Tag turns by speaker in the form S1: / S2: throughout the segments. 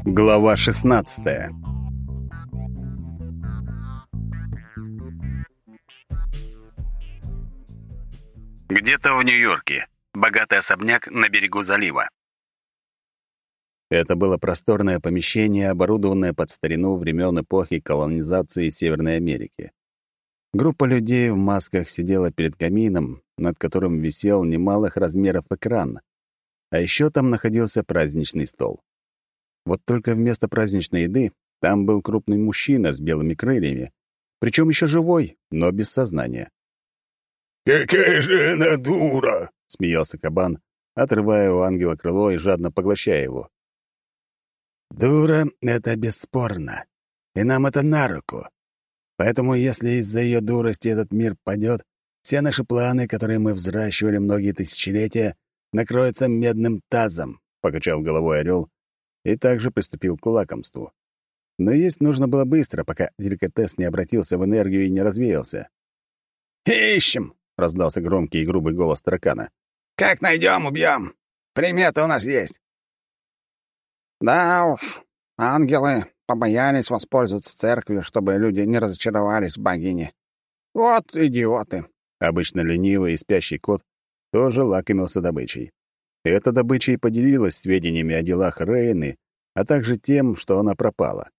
S1: Глава 16. Где-то в Нью-Йорке. Богатый особняк на берегу залива. Это было просторное помещение, оборудованное под старину времен эпохи колонизации Северной Америки. Группа людей в масках сидела перед камином, над которым висел немалых размеров экран. А еще там находился праздничный стол. Вот только вместо праздничной еды там был крупный мужчина с белыми крыльями, причем еще живой, но без сознания.
S2: «Какая же она дура!»
S1: — смеялся кабан, отрывая у ангела крыло и жадно поглощая его. «Дура — это бесспорно, и нам это на руку. Поэтому если из-за ее дурости этот мир падет, все наши планы, которые мы взращивали многие тысячелетия, накроются медным тазом», — покачал головой орел и также приступил к лакомству. Но есть нужно было быстро, пока деликатес не обратился в энергию и не развеялся.
S2: «Ищем!» — раздался громкий и грубый голос таракана. «Как найдем, убьем! Приметы у нас есть!»
S3: «Да уж, ангелы побоялись воспользоваться церковью, чтобы люди не разочаровались в богине. Вот идиоты!»
S1: Обычно ленивый и спящий кот тоже лакомился добычей. Эта добыча и поделилась сведениями о делах Рейны, а также тем, что она пропала.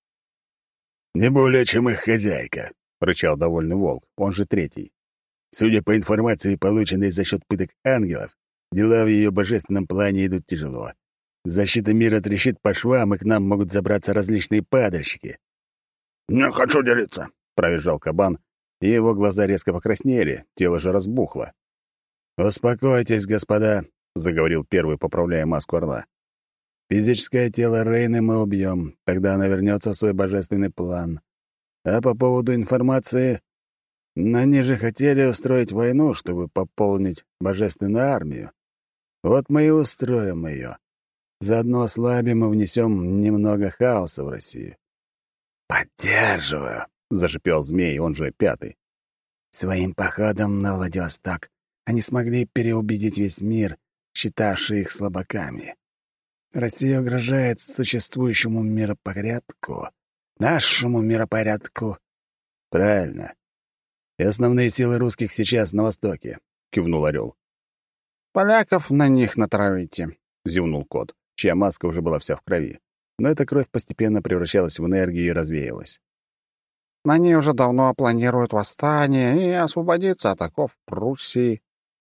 S2: «Не более, чем их хозяйка», — рычал довольный волк, он же третий. «Судя по информации, полученной за счет пыток ангелов, дела в ее божественном плане идут тяжело. Защита мира трещит по швам, и к нам могут забраться различные падальщики».
S3: «Не хочу делиться»,
S1: — провизжал кабан, и его глаза резко покраснели, тело же разбухло. «Успокойтесь, господа», — заговорил первый, поправляя маску орла. «Физическое тело Рейны мы убьем, тогда она вернется в свой божественный план. А по поводу информации, они же хотели устроить войну, чтобы пополнить божественную армию. Вот мы и устроим ее. Заодно ослабим и внесем немного хаоса в Россию».
S2: «Поддерживаю»,
S1: — зашипел змей, он же пятый.
S4: «Своим походом на Владивосток они смогли переубедить весь мир, считавший их слабаками. Россия угрожает существующему миропорядку, нашему миропорядку».
S1: «Правильно. И основные силы русских сейчас на востоке», — кивнул орел.
S3: «Поляков на них натравите»,
S1: — зевнул кот, чья маска уже была вся в крови. Но эта кровь постепенно превращалась в энергию и развеялась.
S3: «Они уже давно планируют восстание и освободиться от оков Пруссии».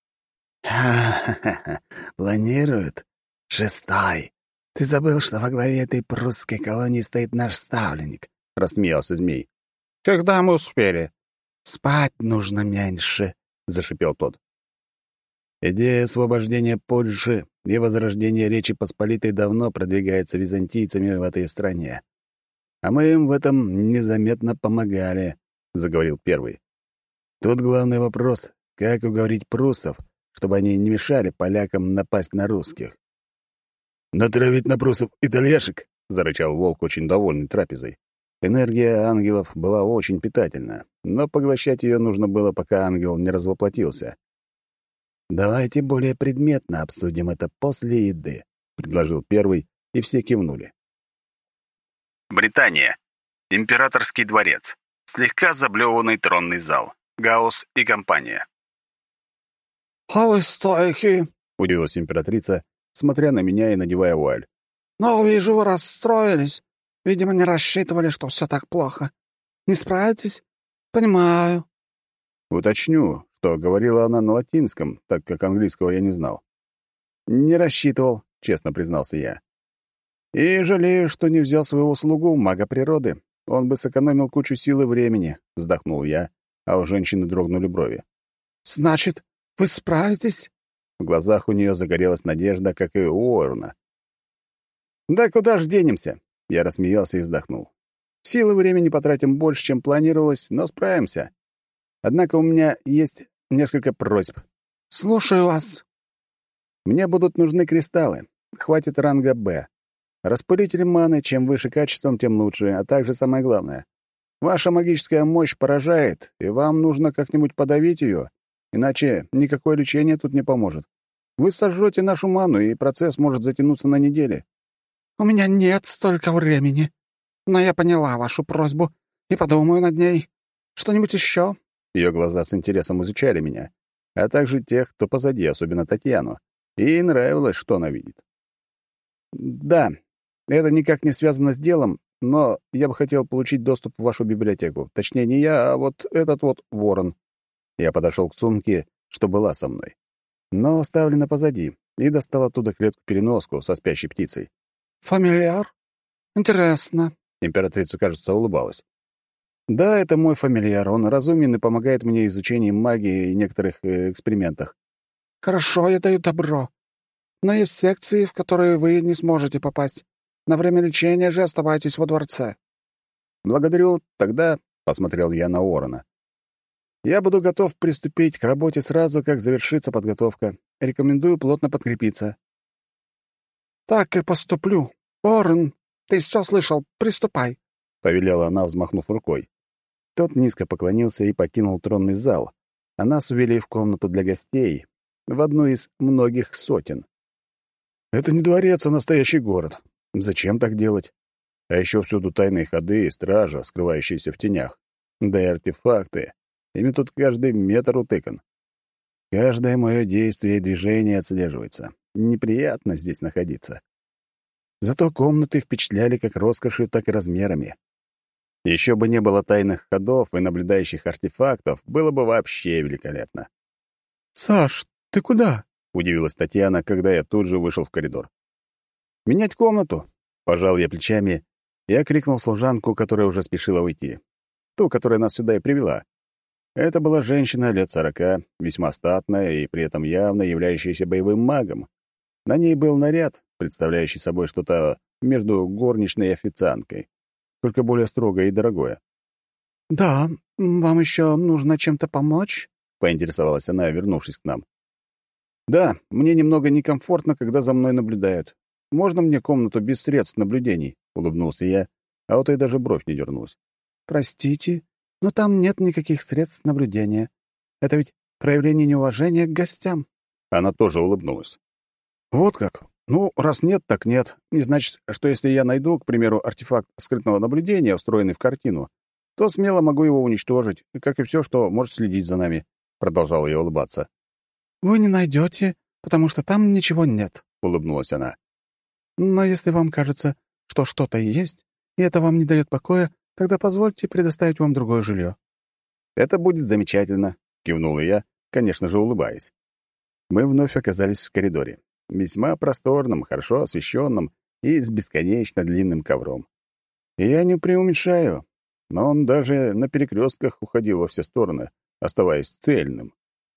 S4: «Ха-ха-ха! Планируют? Шестой! Ты забыл, что во главе этой прусской колонии стоит наш ставленник?»
S1: — рассмеялся змей.
S3: «Когда мы успели?»
S4: «Спать нужно меньше»,
S1: — зашипел тот. Идея освобождения Польши и возрождения Речи Посполитой давно продвигается византийцами в этой стране. А мы им в этом незаметно помогали, — заговорил первый. Тут главный вопрос — как уговорить пруссов, чтобы они не мешали полякам напасть на русских.
S2: «Натравить на пруссов итальяшек?»
S1: — зарычал волк, очень довольный трапезой. Энергия ангелов была очень питательна, но поглощать ее нужно было, пока ангел не развоплотился. «Давайте более предметно обсудим это после еды», — предложил первый, и все кивнули. Британия. Императорский дворец. Слегка заблеванный тронный зал. Гаусс и компания.
S3: «А вы стойки!»
S1: — удивилась императрица, смотря на меня и надевая вуаль.
S3: «Но вижу, вы расстроились. Видимо, не рассчитывали, что все так плохо. Не справитесь? Понимаю».
S1: Уточню, что говорила она на латинском, так как английского я не знал. «Не рассчитывал», — честно признался я. «И жалею, что не взял своего слугу, мага природы. Он бы сэкономил кучу сил и времени», — вздохнул я, а у женщины дрогнули брови.
S3: «Значит, вы справитесь?»
S1: В глазах у нее загорелась надежда, как и у Уоррена. «Да куда ж денемся?» — я рассмеялся и вздохнул. «Силы и времени потратим больше, чем планировалось, но справимся. Однако у меня есть несколько просьб».
S3: «Слушаю вас».
S1: «Мне будут нужны кристаллы. Хватит ранга «Б». Распылители маны, чем выше качеством, тем лучше, а также самое главное. Ваша магическая мощь поражает, и вам нужно как-нибудь подавить ее, иначе никакое лечение тут не поможет. Вы сожжете нашу ману, и процесс может затянуться на недели».
S3: «У меня нет столько времени. Но я поняла вашу просьбу и подумаю над ней. Что-нибудь еще?»
S1: Ее глаза с интересом изучали меня, а также тех, кто позади, особенно Татьяну. И ей нравилось, что она видит. «Да, это никак не связано с делом, но я бы хотел получить доступ в вашу библиотеку. Точнее, не я, а вот этот вот ворон». Я подошел к сумке, что была со мной, но оставлена позади, и достал оттуда клетку-переноску со спящей птицей.
S3: «Фамильяр? Интересно».
S1: Императрица, кажется, улыбалась. «Да, это мой фамильяр. Он разумен и помогает мне в изучении магии и некоторых экспериментах».
S3: «Хорошо, я даю добро. Но есть секции, в которые вы не сможете попасть. На время лечения же оставайтесь во дворце».
S1: «Благодарю. Тогда...» — посмотрел я на Уоррена. «Я буду готов приступить к работе сразу, как завершится подготовка. Рекомендую плотно подкрепиться».
S3: «Так и поступлю. Уоррен, ты все слышал. Приступай»,
S1: — повелела она, взмахнув рукой. Тот низко поклонился и покинул тронный зал, а нас увели в комнату для гостей, в одну из многих сотен. Это не дворец, а настоящий город. Зачем так делать? А еще всюду тайные ходы и стража, скрывающиеся в тенях. Да и артефакты. Ими тут каждый метр утыкан. Каждое мое действие и движение отслеживается. Неприятно здесь находиться. Зато комнаты впечатляли как роскошью, так и размерами. Еще бы не было тайных ходов и наблюдающих артефактов, было бы вообще великолепно.
S3: «Саш, ты куда?»
S1: — удивилась Татьяна, когда я тут же вышел в коридор. «Менять комнату?» — пожал я плечами и окликнул служанку, которая уже спешила уйти. Ту, которая нас сюда и привела. Это была женщина лет 40, весьма статная и при этом явно являющаяся боевым магом. На ней был наряд, представляющий собой что-то между горничной и официанткой, только более строгое и дорогое.
S3: «Да, вам еще нужно чем-то помочь?»
S1: — поинтересовалась она, вернувшись к нам. «Да, мне немного некомфортно, когда за мной наблюдают. Можно мне комнату без средств наблюдений?» — улыбнулся я, а вот и даже бровь не дернулась.
S3: «Простите, но там нет никаких средств наблюдения. Это ведь проявление неуважения к гостям».
S1: Она тоже улыбнулась. «Вот как? Ну, раз нет, так нет. Не значит, что если я найду, к примеру, артефакт скрытного наблюдения, встроенный в картину, то смело могу его уничтожить, как и все, что может следить за нами», — продолжала я улыбаться.
S3: «Вы не найдете, потому что там ничего нет»,
S1: — улыбнулась она.
S3: «Но если вам кажется, что что-то есть, и это вам не дает покоя, тогда позвольте предоставить вам другое жилье».
S1: «Это будет замечательно», — кивнул я, конечно же, улыбаясь. Мы вновь оказались в коридоре, весьма просторном, хорошо освещенном и с бесконечно длинным ковром. И я не преуменьшаю, но он даже на перекрестках уходил во все стороны, оставаясь цельным.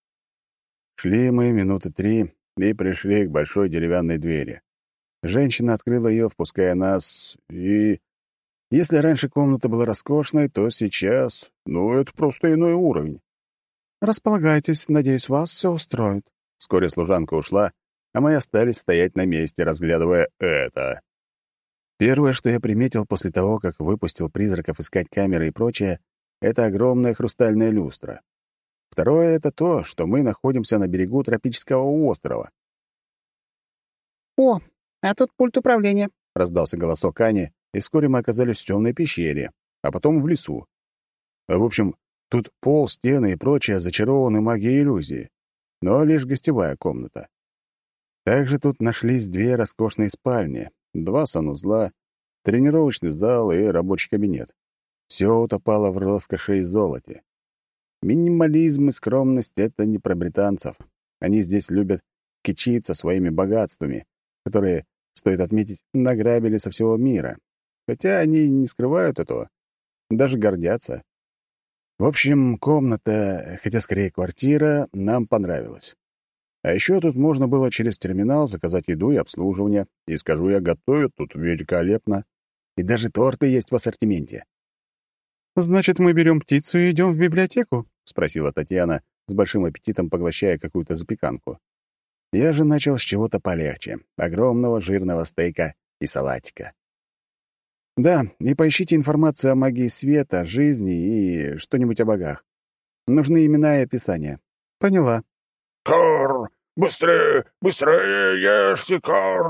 S1: Шли мы минуты 3 и пришли к большой деревянной двери. Женщина открыла ее, впуская нас, и... Если раньше комната была роскошной, то сейчас... это просто иной уровень.
S3: «Располагайтесь, надеюсь, вас все устроит».
S1: Вскоре служанка ушла, а мы остались стоять на месте, разглядывая это. Первое, что я приметил после того, как выпустил призраков искать камеры и прочее, это огромная хрустальная люстра. Второе — это то, что мы находимся на берегу тропического острова.
S3: «О, а тут пульт управления»,
S1: — раздался голосок Ани, и вскоре мы оказались в темной пещере, а потом в лесу. В общем, тут пол, стены и прочее зачарованы магией иллюзии, но лишь гостевая комната. Также тут нашлись 2 роскошные спальни, 2 санузла, тренировочный зал и рабочий кабинет. Все утопало в роскоши и золоте. Минимализм и скромность — это не про британцев. Они здесь любят кичиться своими богатствами, которые, стоит отметить, награбили со всего мира. Хотя они не скрывают этого, даже гордятся. В общем, комната, хотя скорее квартира, нам понравилась. А еще тут можно было через терминал заказать еду и обслуживание. И, скажу я, готовят тут великолепно. И даже торты есть в ассортименте.
S3: «Значит, мы берем птицу и идем в библиотеку?»
S1: — спросила Татьяна, с большим аппетитом поглощая какую-то запеканку. Я же начал с чего-то полегче — огромного жирного стейка и салатика. Да, и поищите информацию о магии света, жизни и что-нибудь о богах. Нужны имена и описания.
S3: «Поняла».
S2: «Кар! Быстрее! Быстрее ешьте, Кар!»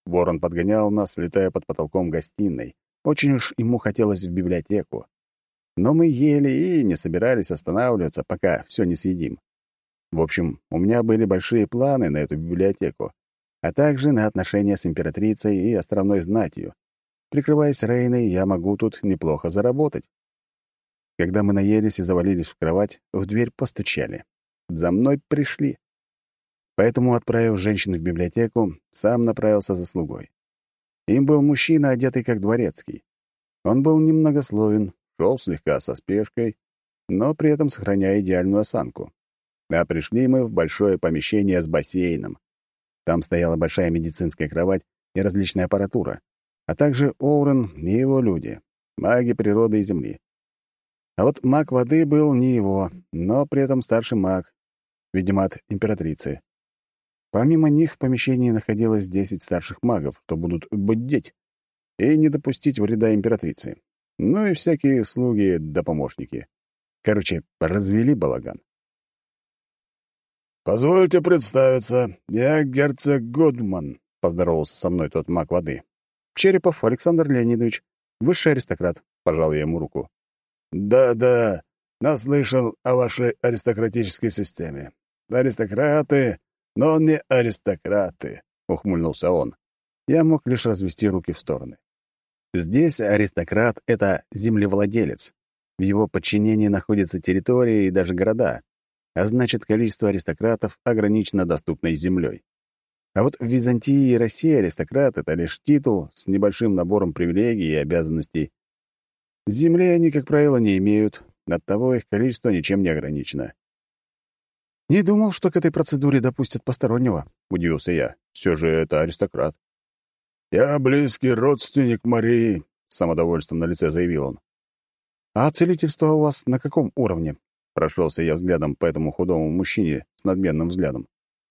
S1: Ворон подгонял нас, летая под потолком гостиной. Очень уж ему хотелось в библиотеку. Но мы ели и не собирались останавливаться, пока все не съедим. В общем, у меня были большие планы на эту библиотеку, а также на отношения с императрицей и островной знатью. Прикрываясь Рейной, я могу тут неплохо заработать. Когда мы наелись и завалились в кровать, в дверь постучали. За мной пришли. Поэтому, отправив женщин в библиотеку, сам направился за слугой. Им был мужчина, одетый как дворецкий. Он был немногословен, шел слегка со спешкой, но при этом сохраняя идеальную осанку. А пришли мы в большое помещение с бассейном. Там стояла большая медицинская кровать и различная аппаратура, а также Оурен и его люди, маги природы и земли. А вот маг воды был не его, но при этом старший маг, видимо, от императрицы. Помимо них в помещении находилось 10 старших магов, что будут бдеть и не допустить вреда императрице. Ну и всякие слуги да помощники. Короче, развели балаган.
S2: «Позвольте представиться, я герцог Гудман», — поздоровался со мной тот маг воды.
S1: «Черепов Александр Леонидович, высший аристократ», — пожал я ему руку.
S2: «Да-да, наслышал о вашей аристократической системе. Аристократы, но не аристократы», — ухмыльнулся он.
S1: Я мог лишь развести руки в стороны. Здесь аристократ — это землевладелец. В его подчинении находятся территории и даже города, а значит, количество аристократов ограничено доступной землей. А вот в Византии и России аристократ — это лишь титул с небольшим набором привилегий и обязанностей. Земли они, как правило, не имеют, оттого их количество ничем не ограничено. «Не думал, что к этой процедуре допустят постороннего», — удивился я. «Все же это аристократ».
S2: «Я близкий родственник Марии», — с самодовольством на лице заявил он.
S1: «А целительство у вас на каком уровне?» — прошелся я взглядом по этому худому мужчине с надменным взглядом.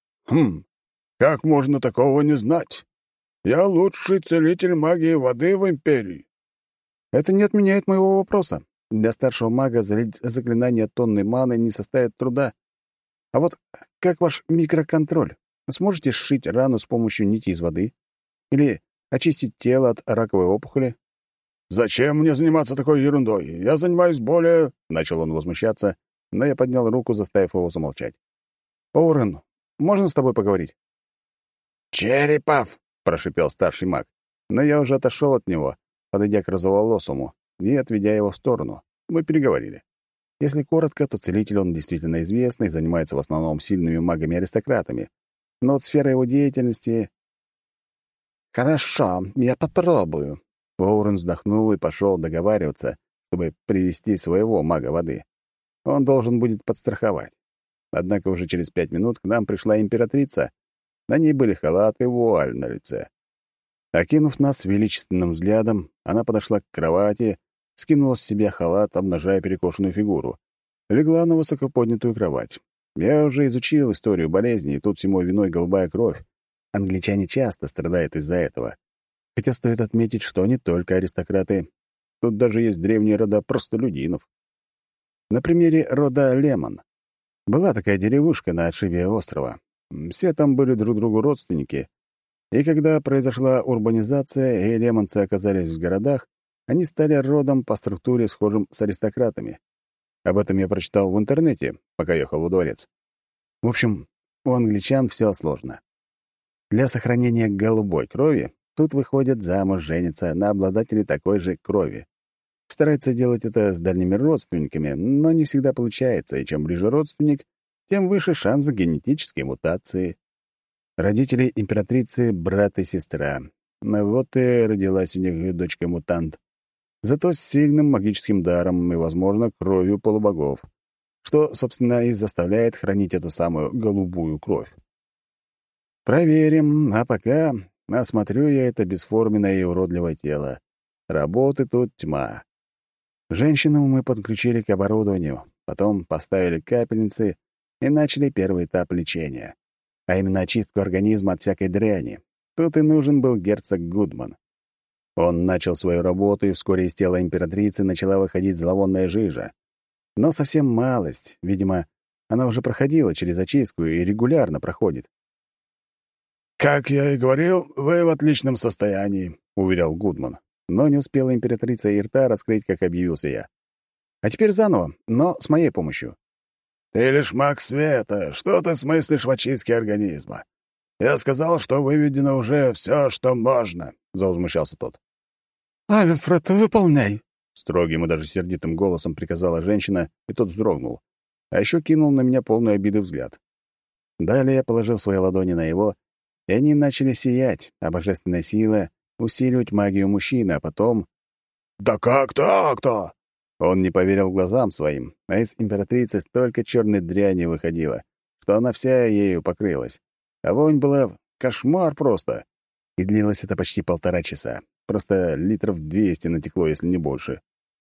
S2: Как можно такого не знать? Я лучший целитель магии воды в Империи».
S1: «Это не отменяет моего вопроса. Для старшего мага залить заклинание тонны маны не составит труда. А вот как ваш микроконтроль? Сможете сшить рану с помощью нити из воды? Или очистить тело от раковой опухоли?»
S2: «Зачем мне заниматься такой ерундой? Я занимаюсь более...»
S1: Начал он возмущаться, но я поднял руку, заставив его замолчать. «Оурен, можно с тобой поговорить?»
S2: «Черепов!»
S1: — прошипел старший маг. Но я уже отошел от него, подойдя к розоволосому и отведя его в сторону. Мы переговорили. Если коротко, то целитель он действительно известный, занимается в основном сильными магами-аристократами. Но вот сфера его деятельности... «Хорошо, я попробую». Оурен вздохнул и пошел договариваться, чтобы привести своего мага воды. Он должен будет подстраховать. Однако уже через 5 минут к нам пришла императрица. На ней были халат и вуаль на лице. Окинув нас величественным взглядом, она подошла к кровати, скинула с себя халат, обнажая перекошенную фигуру. Легла на высокоподнятую кровать. Я уже изучил историю болезни, и тут всему виной голубая кровь. Англичане часто страдают из-за этого. Хотя стоит отметить, что не только аристократы. Тут даже есть древние рода простолюдинов. На примере рода Лемон. Была такая деревушка на отшибе острова. Все там были друг другу родственники. И когда произошла урбанизация, и лемонцы оказались в городах, они стали родом по структуре, схожим с аристократами. Об этом я прочитал в интернете, пока ехал во дворец. В общем, у англичан все сложно. Для сохранения голубой крови тут выходят замуж, женятся на обладателе такой же крови. Стараются делать это с дальними родственниками, но не всегда получается, и чем ближе родственник, тем выше шанс генетической мутации. Родители императрицы — брат и сестра. Вот и родилась у них дочка-мутант. Зато с сильным магическим даром и, возможно, кровью полубогов, что, собственно, и заставляет хранить эту самую голубую кровь. Проверим, а пока осмотрю я это бесформенное и уродливое тело. Работы тут тьма. Женщину мы подключили к оборудованию, потом поставили капельницы и начали первый этап лечения, а именно очистку организма от всякой дряни. Тут и нужен был герцог Гудман. Он начал свою работу, и вскоре из тела императрицы начала выходить зловонная жижа. Но совсем малость, видимо, она уже проходила через очистку и регулярно проходит.
S2: «Как я и говорил, вы в отличном состоянии», — уверял Гудман. Но не успела императрица и рта раскрыть, как объявился я. «А теперь заново, но с моей помощью». «Ты лишь маг света. Что ты смыслишь в очистке организма? Я сказал, что выведено уже все, что можно», — завозмущался тот.
S3: «Альфред, выполняй!» —
S1: строгим и даже сердитым голосом приказала женщина, и тот вздрогнул, а еще кинул на меня полный обиды взгляд. Далее я положил свои ладони на его, и они начали сиять, а божественная сила — усиливать магию мужчины, а потом...
S2: «Да как так-то?»
S1: Он не поверил глазам своим, а из императрицы столько черной дряни выходило, что она вся ею покрылась. А вонь была кошмар просто. И длилось это почти 1,5 часа. Просто литров 200 натекло, если не больше.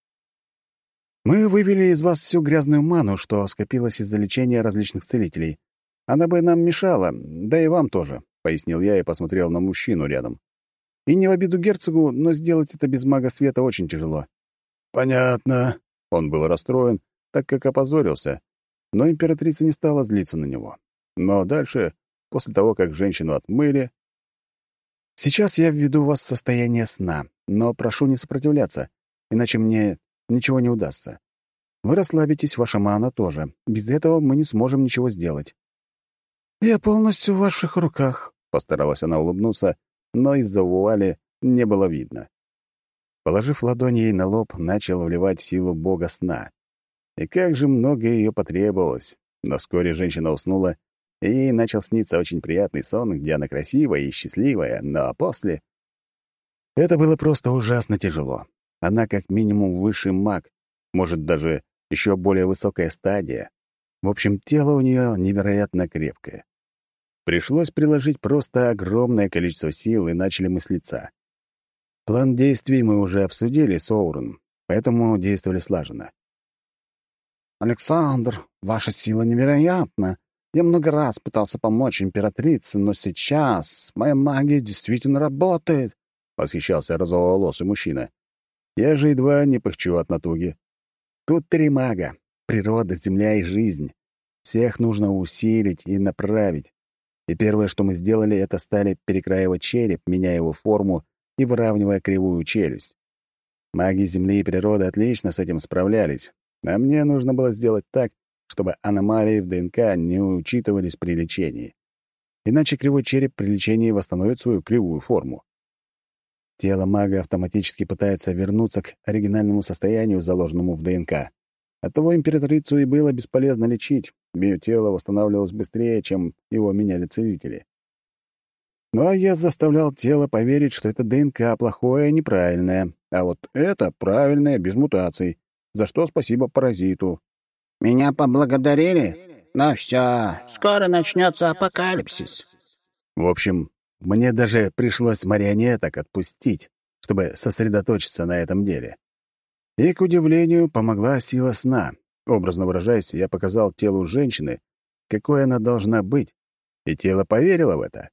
S1: Мы вывели из вас всю грязную ману, что скопилось из-за лечения различных целителей. Она бы нам мешала, да и вам тоже, — пояснил я и посмотрел на мужчину рядом. И не в обиду герцогу, но сделать это без мага света очень тяжело.
S2: «Понятно».
S1: Он был расстроен, так как опозорился, но императрица не стала злиться на него. Но дальше, после того, как женщину отмыли... Сейчас я введу вас в состояние сна, но прошу не сопротивляться, иначе мне ничего не удастся. Вы расслабитесь, ваша мана тоже. Без этого мы не сможем ничего сделать.
S3: «Я полностью в ваших руках»,
S1: — постаралась она улыбнуться, но из-за вуали не было видно. Положив ладони ей на лоб, начал вливать силу бога сна. И как же много ее потребовалось. Но вскоре женщина уснула, и ей начал сниться очень приятный сон, где она красивая и счастливая, но после... Это было просто ужасно тяжело. Она как минимум высший маг, может, даже еще более высокая стадия. В общем, тело у нее невероятно крепкое. Пришлось приложить просто огромное количество сил, и начали мы слиться. План действий мы уже обсудили с Оурон, поэтому действовали слаженно.
S3: «Александр, ваша сила невероятна. Я много раз пытался помочь императрице, но сейчас моя магия действительно работает»,
S1: — восхищался розоволосый мужчина. Я же едва не пыхчу от натуги. Тут 3 мага — природа, земля и жизнь. Всех нужно усилить и направить. И первое, что мы сделали, это стали перекраивать череп, меняя его форму и выравнивая кривую челюсть. Маги земли и природы отлично с этим справлялись, а мне нужно было сделать так, чтобы аномалии в ДНК не учитывались при лечении. Иначе кривой череп при лечении восстановит свою кривую форму. Тело мага автоматически пытается вернуться к оригинальному состоянию, заложенному в ДНК. Оттого императрицу и было бесполезно лечить. Ее тело восстанавливалось быстрее, чем его меняли целители. Ну а я заставлял тело поверить, что это ДНК плохое и неправильное, а вот это правильное, без мутаций, за что спасибо паразиту.
S3: «Меня поблагодарили? Ну все, скоро начнется апокалипсис».
S1: В общем, мне даже пришлось марионеток отпустить, чтобы сосредоточиться на этом деле. И, к удивлению, помогла сила сна. Образно выражаясь, я показал телу женщины, какой она должна быть, и тело поверило в это.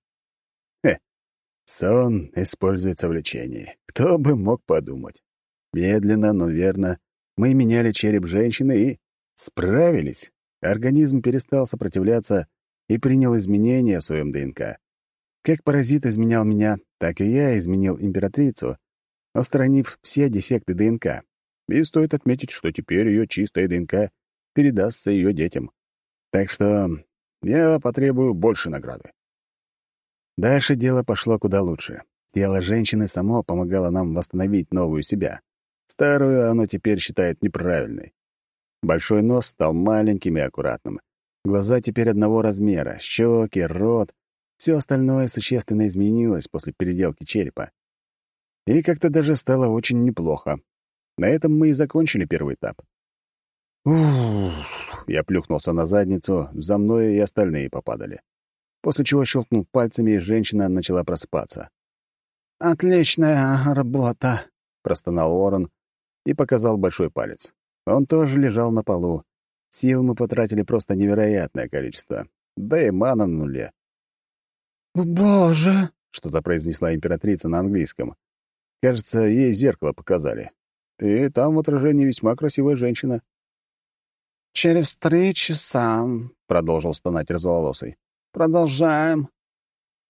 S1: Сон используется в лечении. Кто бы мог подумать. Медленно, но верно, мы меняли череп женщины и справились. Организм перестал сопротивляться и принял изменения в своем ДНК. Как паразит изменял меня, так и я изменил императрицу, устранив все дефекты ДНК. И стоит отметить, что теперь ее чистая ДНК передастся ее детям. Так что я потребую больше награды. Дальше дело пошло куда лучше. Тело женщины само помогало нам восстановить новую себя. Старую оно теперь считает неправильной. Большой нос стал маленьким и аккуратным. Глаза теперь одного размера, щеки, рот. Все остальное существенно изменилось после переделки черепа. И как-то даже стало очень неплохо. На этом мы и закончили первый этап. Ух, я плюхнулся на задницу, за мной и остальные попадали. После чего щелкнул пальцами, и женщина начала просыпаться.
S3: «Отличная работа»,
S1: — простонал Уоррен и показал большой палец. Он тоже лежал на полу. Сил мы потратили просто невероятное количество. Да и мана на нуле.
S3: «Боже!»
S1: — что-то произнесла императрица на английском. Кажется, ей зеркало показали. И там в отражении весьма красивая женщина.
S3: «Через 3 часа», — продолжил стонать розоволосый. «Продолжаем».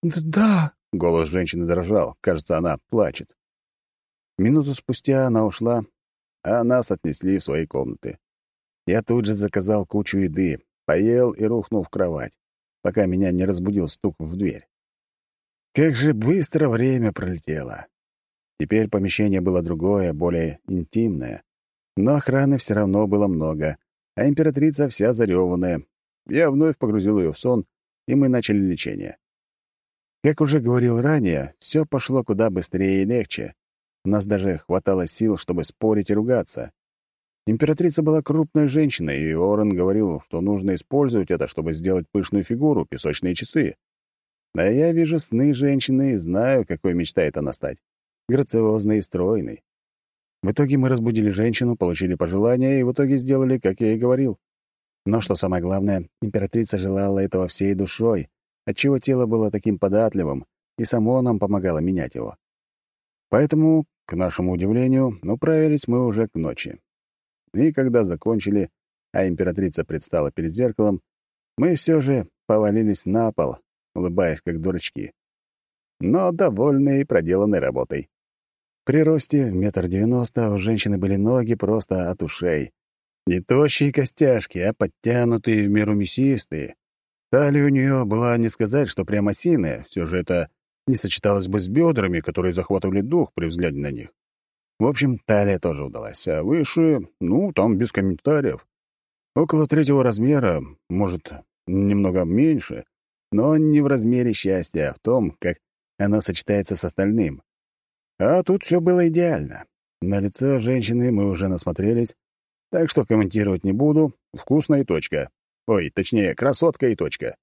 S4: Да».
S1: Голос женщины дрожал. Кажется, она плачет. Минуту спустя она ушла, а нас отнесли в свои комнаты. Я тут же заказал кучу еды, поел и рухнул в кровать, пока меня не разбудил стук в дверь. Как же быстро время пролетело. Теперь помещение было другое, более интимное. Но охраны все равно было много, а императрица вся зареванная. Я вновь погрузил ее в сон, и мы начали лечение. Как уже говорил ранее, все пошло куда быстрее и легче. У нас даже хватало сил, чтобы спорить и ругаться. Императрица была крупной женщиной, и Орен говорил, что нужно использовать это, чтобы сделать пышную фигуру, песочные часы. А я вижу сны женщины и знаю, какой мечтает она стать. Грациозной и стройной. В итоге мы разбудили женщину, получили пожелания и в итоге сделали, как я и говорил. Но что самое главное, императрица желала этого всей душой, отчего тело было таким податливым, и само нам помогало менять его. Поэтому, к нашему удивлению, управились мы уже к ночи. И когда закончили, а императрица предстала перед зеркалом, мы все же повалились на пол, улыбаясь как дурачки, но довольные проделанной работой. При росте 1,90 м у женщины были ноги просто от ушей. Не тощие костяшки, а подтянутые, в меру мясистые. Талия у нее была не сказать, что прямо осиная, все же это не сочеталось бы с бедрами, которые захватывали дух при взгляде на них. В общем, талия тоже удалась, а выше, там без комментариев. Около 3-го размера, может, немного меньше, но не в размере счастья, а в том, как оно сочетается с остальным. А тут все было идеально. На лицо женщины мы уже насмотрелись, так что комментировать не буду. Вкусно и точка. Ой, точнее, красотка и точка.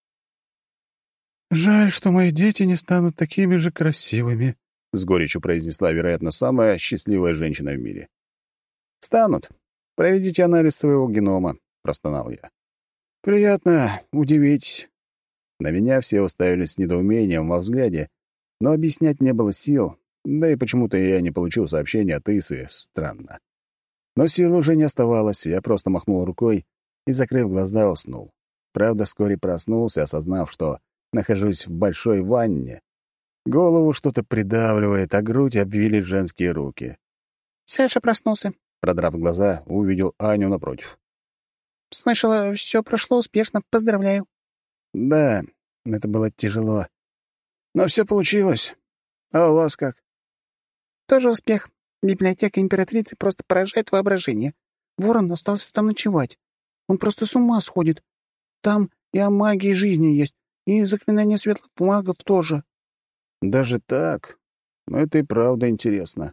S4: «Жаль, что мои дети не станут такими же красивыми», — с горечью произнесла, вероятно, самая счастливая женщина в мире.
S1: «Станут. Проведите анализ своего генома», — простонал я.
S4: «Приятно удивить».
S1: На меня все уставились с недоумением во взгляде, но объяснять не было сил, да и почему-то я не получил сообщения от Исы. Странно. Но сил уже не оставалось, я просто махнул рукой и, закрыв глаза, уснул. Правда, вскоре проснулся, осознав, что нахожусь в большой ванне. Голову что-то придавливает, а грудь обвили женские руки.
S3: «Саша проснулся», —
S1: продрав глаза, увидел Аню напротив.
S3: «Слышала, все прошло успешно. Поздравляю».
S1: Да, это было тяжело. Но все получилось. А у вас как?
S3: «Тоже успех. Библиотека императрицы просто поражает воображение. Ворон остался там ночевать. Он просто с ума сходит. Там и о магии жизни есть, и заклинания светлых магов тоже».
S1: «Даже так? Ну, это и правда интересно.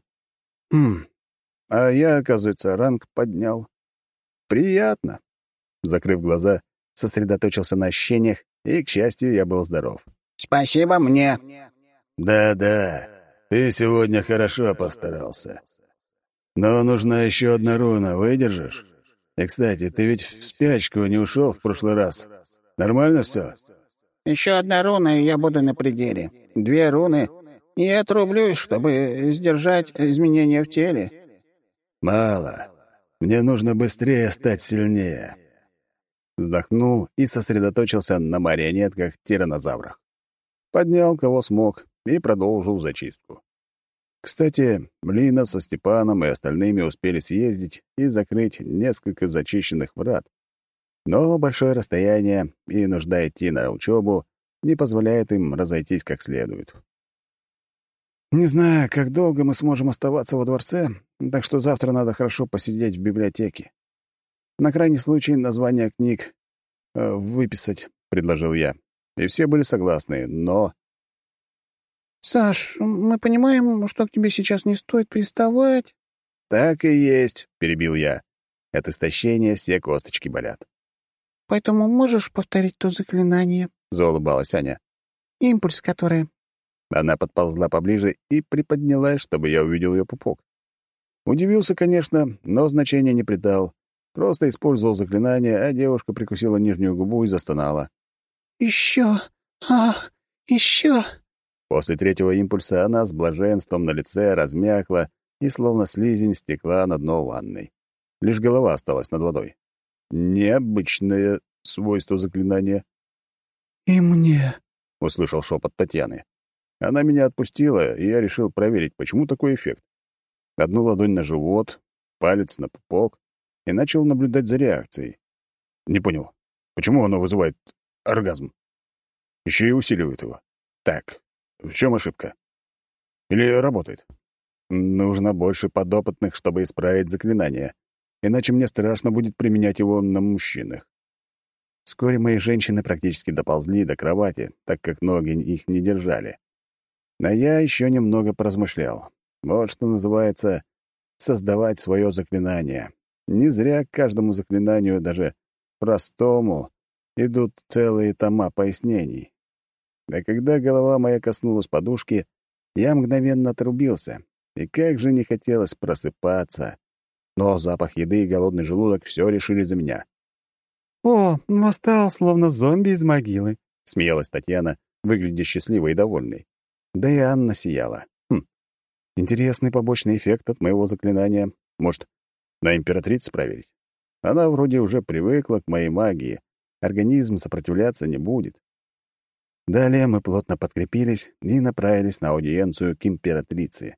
S1: А я, оказывается, ранг поднял. Приятно». Закрыв глаза, сосредоточился на ощущениях, и, к счастью, я был здоров.
S3: «Спасибо мне».
S2: Да-да, ты сегодня хорошо постарался. Но нужна еще одна руна, выдержишь? И, кстати, ты ведь в спячку не ушел в прошлый раз. Нормально все?
S3: Еще одна руна, и я буду на пределе. 2 руны, и я отрублюсь, чтобы сдержать изменения в теле.
S2: Мало. Мне нужно быстрее стать сильнее.
S1: Вздохнул и сосредоточился на марионетках-тиранозаврах. Поднял, кого смог, и продолжил зачистку. Кстати, Лина со Степаном и остальными успели съездить и закрыть несколько зачищенных врат. Но большое расстояние и нужда идти на учебу не позволяет им разойтись как следует. Не знаю, как долго мы сможем оставаться во дворце, так что завтра надо хорошо посидеть в библиотеке. На крайний случай названия книг выписать, — предложил я. И все были согласны, но...
S3: «Саш, мы понимаем, что к тебе сейчас не стоит приставать».
S1: «Так и есть», — перебил я. От истощения все косточки болят.
S3: «Поэтому можешь повторить то заклинание?»
S1: — заулыбалась Аня.
S3: «Импульс, которое...»
S1: Она подползла поближе и приподнялась, чтобы я увидел ее пупок. Удивился, конечно, но значения не придал. Просто использовал заклинание, а девушка прикусила нижнюю губу и застонала.
S3: «Еще! Ах, еще!»
S1: После 3-го импульса она с блаженством на лице размякла и словно слизень стекла на дно ванной. Лишь голова осталась над водой. Необычное свойство заклинания.
S4: «И мне», —
S1: услышал шепот Татьяны. Она меня отпустила, и я решил проверить, почему такой эффект. Одну ладонь на живот, палец на пупок, и начал наблюдать за реакцией. Не понял, почему оно вызывает оргазм? Еще и усиливает его. Так, в чем ошибка? Или работает? Нужно больше подопытных, чтобы исправить заклинание, иначе мне страшно будет применять его на мужчинах. Вскоре мои женщины практически доползли до кровати, так как ноги их не держали. Но я еще немного поразмышлял. Вот что называется создавать свое заклинание. Не зря к каждому заклинанию, даже простому, идут целые тома пояснений. А когда голова моя коснулась подушки, я мгновенно отрубился. И как же не хотелось просыпаться. Но запах еды и голодный желудок все решили за меня.
S5: «О, восстал, словно зомби из могилы»,
S1: — смеялась Татьяна, выглядя счастливой и довольной. Да и Анна сияла. Интересный побочный эффект от моего заклинания. Может, на императрицу проверить? Она вроде уже привыкла к моей магии. Организм сопротивляться не будет. Далее мы плотно подкрепились и направились на аудиенцию к императрице.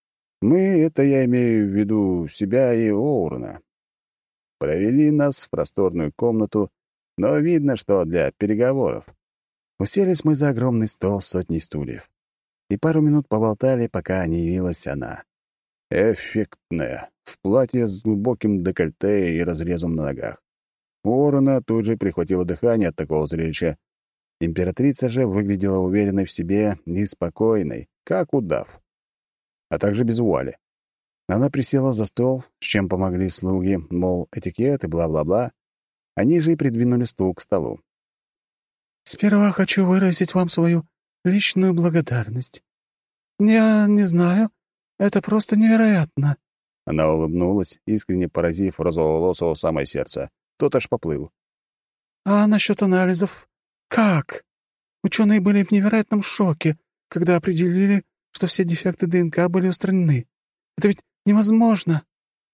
S1: Это я имею в виду себя и Оурона. Провели нас в просторную комнату, но видно, что для переговоров. Уселись мы за огромный стол с сотней стульев. И пару минут поболтали, пока не явилась она. Эффектная, в платье с глубоким декольте и разрезом на ногах. У Оурона тут же прихватило дыхание от такого зрелища. Императрица же выглядела уверенной в себе и спокойной, как удав, а также без вуали. Она присела за стол, с чем помогли слуги, мол, этикет и бла-бла-бла. Они же и придвинули стул к столу.
S5: «Сперва хочу выразить вам свою личную благодарность. Я не знаю, это просто невероятно».
S1: Она улыбнулась, искренне поразив розоволосого самое сердце. Тот аж поплыл.
S5: «А насчет анализов? Как? Ученые были в невероятном шоке, когда определили, что все дефекты ДНК были устранены. Это ведь невозможно».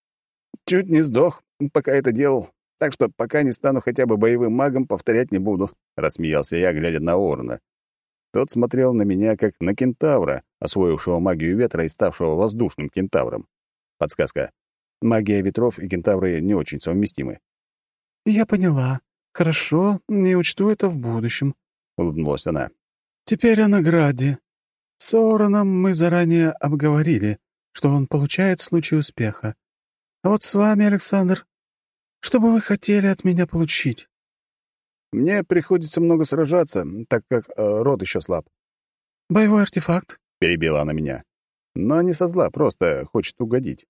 S1: «Чуть не сдох, пока это делал. Так что пока не стану хотя бы боевым магом, повторять не буду», — рассмеялся я, глядя на Оурона. Тот смотрел на меня, как на кентавра, освоившего магию ветра и ставшего воздушным кентавром. Подсказка. Магия ветров и кентавры не очень совместимы.
S5: «Я поняла. Хорошо, не учту это в будущем»,
S1: — улыбнулась она.
S5: «Теперь о награде. С Оуроном мы заранее обговорили, что он получает в случае успеха. А вот с вами, Александр, что бы вы хотели от меня получить?»
S1: «Мне приходится много сражаться, так как род еще слаб».
S5: «Боевой артефакт?»
S1: — перебила она меня. Но не со зла, просто хочет угодить.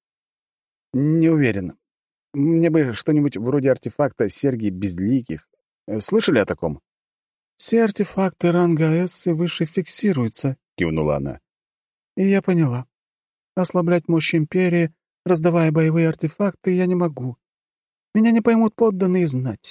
S1: «Не уверен. Мне бы что-нибудь вроде артефакта серьги безликих. Слышали о таком?»
S5: «Все артефакты ранга С и выше фиксируются»,
S1: — кивнула она.
S5: «И я поняла. Ослаблять мощь Империи, раздавая боевые артефакты, я не могу. Меня не поймут подданные знать.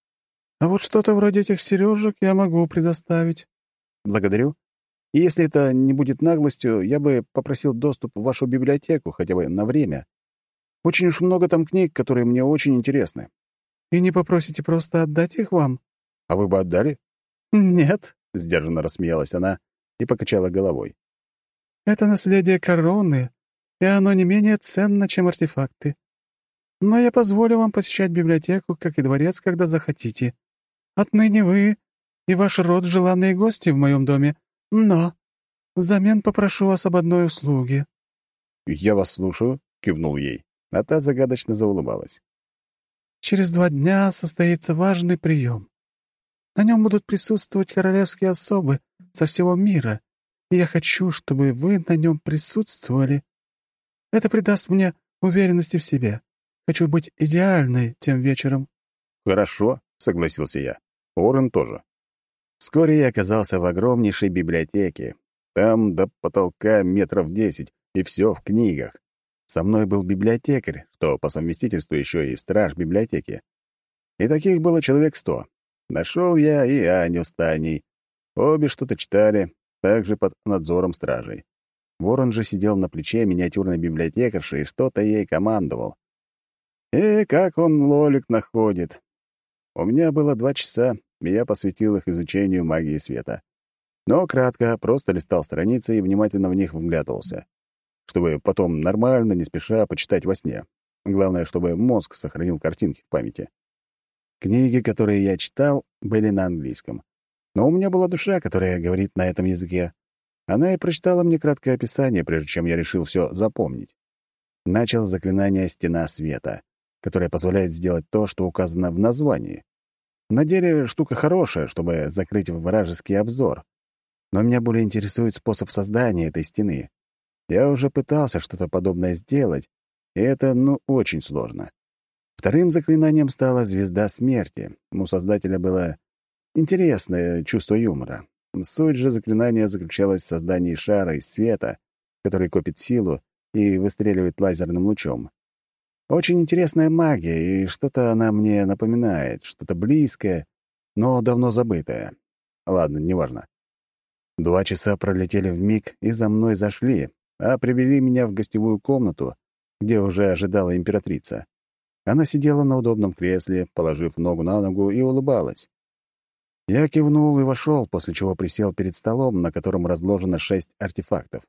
S5: А вот что-то вроде этих сережек я могу предоставить».
S1: «Благодарю. И если это не будет наглостью, я бы попросил доступ в вашу библиотеку хотя бы на время. Очень уж много там книг, которые мне очень интересны».
S5: «И не попросите просто отдать их вам?»
S1: «А вы бы отдали?»
S5: «Нет»,
S1: — сдержанно рассмеялась она и покачала головой.
S5: «Это наследие короны, и оно не менее ценно, чем артефакты. Но я позволю вам посещать библиотеку, как и дворец, когда захотите. Отныне вы и ваш род — желанные гости в моем доме, но взамен попрошу вас об одной услуге».
S1: «Я вас слушаю», — кивнул ей, а та загадочно заулыбалась.
S5: «Через 2 дня состоится важный прием. На нем будут присутствовать королевские особы со всего мира, и я хочу, чтобы вы на нем присутствовали. Это придаст мне уверенности в себе. Хочу быть идеальной тем вечером».
S1: «Хорошо», — согласился я. Орен тоже. Вскоре я оказался в огромнейшей библиотеке. Там до потолка 10 метров, и все в книгах. Со мной был библиотекарь, что по совместительству еще и страж библиотеки. И таких было человек 100. Нашел я и Аню с Таней. Обе что-то читали, также под надзором стражей. Ворон же сидел на плече миниатюрной библиотекарши и что-то ей командовал. И как он лолик находит. У меня было 2 часа, и я посвятил их изучению магии света. Но кратко, просто листал страницы и внимательно в них вглядывался, чтобы потом нормально, не спеша, почитать во сне. Главное, чтобы мозг сохранил картинки в памяти. Книги, которые я читал, были на английском. Но у меня была душа, которая говорит на этом языке. Она и прочитала мне краткое описание, прежде чем я решил все запомнить. Начал с заклинания «Стена света», которое позволяет сделать то, что указано в названии. На деле штука хорошая, чтобы закрыть вражеский обзор. Но меня более интересует способ создания этой стены. Я уже пытался что-то подобное сделать, и это, очень сложно. Вторым заклинанием стала «Звезда смерти». У создателя было интересное чувство юмора. Суть же заклинания заключалась в создании шара из света, который копит силу и выстреливает лазерным лучом. Очень интересная магия, и что-то она мне напоминает, что-то близкое, но давно забытое. Ладно, неважно. 2 часа пролетели вмиг и за мной зашли, а привели меня в гостевую комнату, где уже ожидала императрица. Она сидела на удобном кресле, положив ногу на ногу, и улыбалась. Я кивнул и вошел, после чего присел перед столом, на котором разложено 6 артефактов.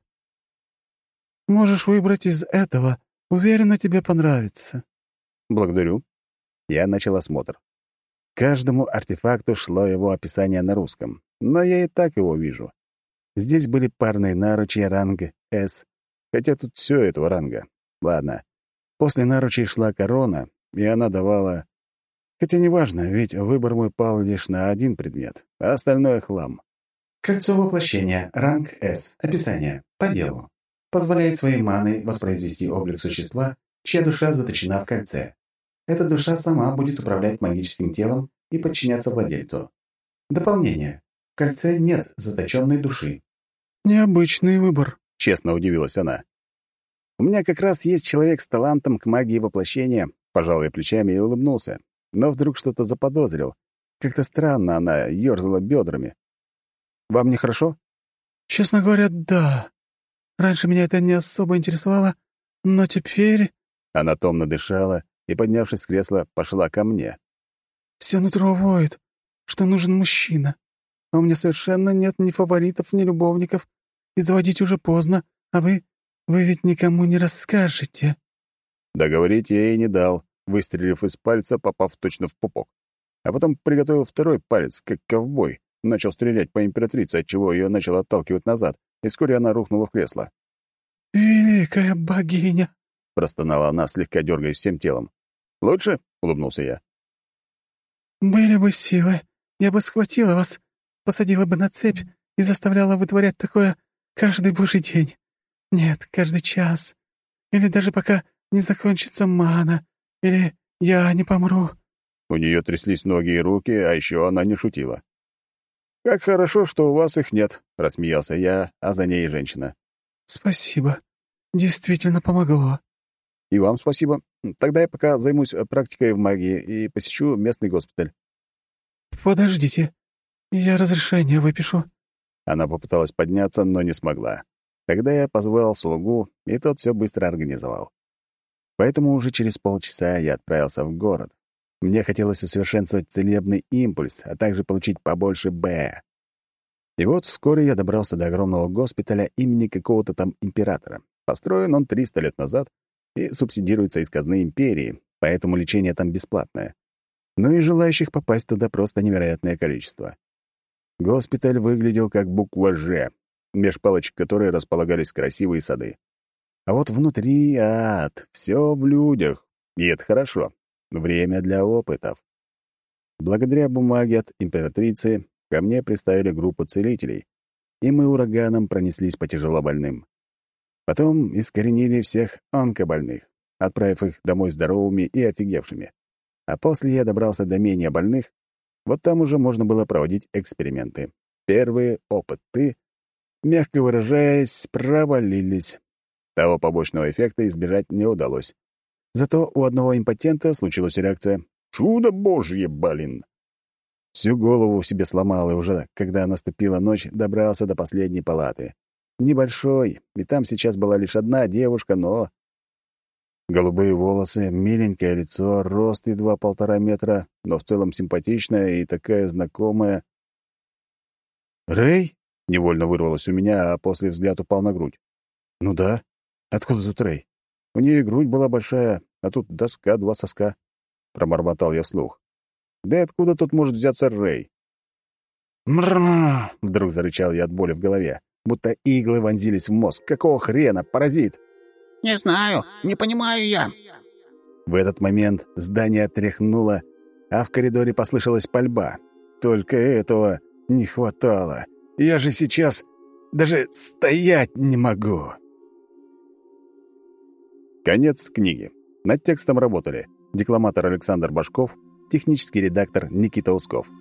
S5: «Можешь выбрать из этого. Уверена, тебе понравится».
S1: «Благодарю». Я начал осмотр. Каждому артефакту шло его описание на русском, но я и так его вижу. Здесь были парные наручи ранга «С», хотя тут все этого ранга. Ладно. После наручей шла корона, и она давала... Хотя неважно, ведь выбор мой пал лишь на один предмет, а остальное — хлам.
S6: Кольцо воплощения, ранг «С». Описание. По делу. Позволяет своей маной воспроизвести облик существа, чья душа заточена в кольце. Эта душа сама будет управлять магическим телом и подчиняться владельцу. Дополнение. В кольце нет заточенной души.
S5: «Необычный выбор»,
S1: — честно удивилась она. «У меня как раз есть человек с талантом к магии воплощения», — пожал я плечами и улыбнулся. Но вдруг что-то заподозрил. Как-то странно она ёрзала бедрами. «Вам нехорошо?»
S5: «Честно говоря, да. Раньше меня это не особо интересовало, но теперь...»
S1: Она томно дышала и, поднявшись с кресла, пошла ко мне.
S5: «Всё нутро воет, что нужен мужчина. А у меня совершенно нет ни фаворитов, ни любовников. И заводить уже поздно, а вы ведь никому не расскажете».
S1: Договорить я ей не дал, выстрелив из пальца, попав точно в пупок. А потом приготовил второй палец, как ковбой, начал стрелять по императрице, отчего ее начало отталкивать назад, и вскоре она рухнула в кресло.
S5: «Великая богиня!»
S1: — простонала она, слегка дергаясь всем телом. «Лучше?» — улыбнулся я.
S5: «Были бы силы, я бы схватила вас, посадила бы на цепь и заставляла вытворять такое каждый божий день. Нет, каждый час. Или даже пока не закончится мана, или я не помру».
S1: У нее тряслись ноги и руки, а еще она не шутила. «Как хорошо, что у вас их нет», — рассмеялся я, а за ней женщина.
S5: «Спасибо. Действительно помогло».
S1: «И вам спасибо. Тогда я пока займусь практикой в магии и посещу местный госпиталь».
S5: «Подождите, я разрешение выпишу».
S1: Она попыталась подняться, но не смогла. Тогда я позвал слугу, и тот все быстро организовал. Поэтому уже через полчаса я отправился в город. Мне хотелось усовершенствовать целебный импульс, а также получить побольше «Б». И вот вскоре я добрался до огромного госпиталя имени какого-то там императора. Построен он 300 лет назад и субсидируется из казны империи, поэтому лечение там бесплатное. Ну и желающих попасть туда просто невероятное количество. Госпиталь выглядел как буква «Ж», меж палочек которой располагались красивые сады. А вот внутри ад, все в людях, и это хорошо. Время для опытов. Благодаря бумаге от императрицы ко мне приставили группу целителей, и мы ураганом пронеслись по тяжелобольным. Потом искоренили всех онкобольных, отправив их домой здоровыми и офигевшими. А после я добрался до менее больных, вот там уже можно было проводить эксперименты. Первые опыты, мягко выражаясь, провалились. Того побочного эффекта избежать не удалось. Зато у одного импотента случилась реакция «Чудо божье, блин!». Всю голову себе сломал, и уже, когда наступила ночь, добрался до последней палаты. Небольшой, и там сейчас была лишь одна девушка, но... Голубые волосы, миленькое лицо, рост едва 1,5 метра, но в целом симпатичная и такая знакомая. «Рэй?» Невольно вырвалось у меня, а после взгляд упал на грудь. Ну да, откуда тут Рэй? У нее и грудь была большая, а тут доска, 2 соска. Пробормотал я вслух. Да и откуда тут может взяться Рэй? «Мрррр!» — вдруг зарычал я от боли в голове, будто иглы вонзились в мозг. «Какого хрена, паразит?»
S3: «Не знаю, не понимаю я».
S1: В этот момент здание тряхнуло, а в коридоре послышалась пальба. Только этого не хватало. Я же сейчас даже стоять не могу. Конец книги. Над текстом работали декламатор Александр Башков, технический редактор Никита Усков.